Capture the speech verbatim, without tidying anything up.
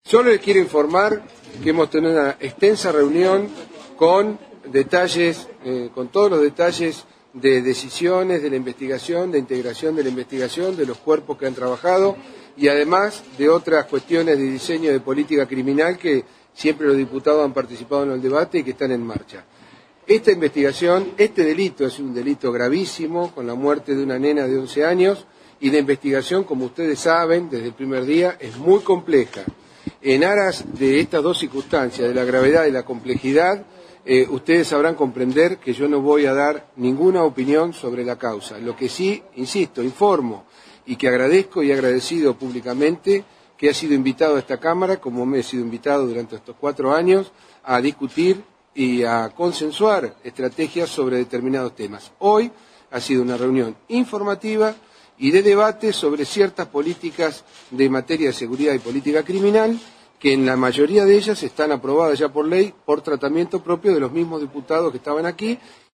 Solo les quiero informar que hemos tenido una extensa reunión con detalles, eh, con todos los detalles de decisiones de la investigación, de integración de la investigación, de los cuerpos que han trabajado y además de otras cuestiones de diseño de política criminal que siempre los diputados han participado en el debate y que están en marcha. Esta investigación, este delito es un delito gravísimo, con la muerte de una nena de once años, y la investigación, como ustedes saben, desde el primer día, es muy compleja. En aras de estas dos circunstancias, de la gravedad y la complejidad, eh, ustedes sabrán comprender que yo no voy a dar ninguna opinión sobre la causa. Lo que sí, insisto, informo y que agradezco y he agradecido públicamente que ha sido invitado a esta Cámara, como me he sido invitado durante estos cuatro años, a discutir y a consensuar estrategias sobre determinados temas. Hoy ha sido una reunión informativa y de debate sobre ciertas políticas de materia de seguridad y política criminal, que en la mayoría de ellas están aprobadas ya por ley, por tratamiento propio de los mismos diputados que estaban aquí.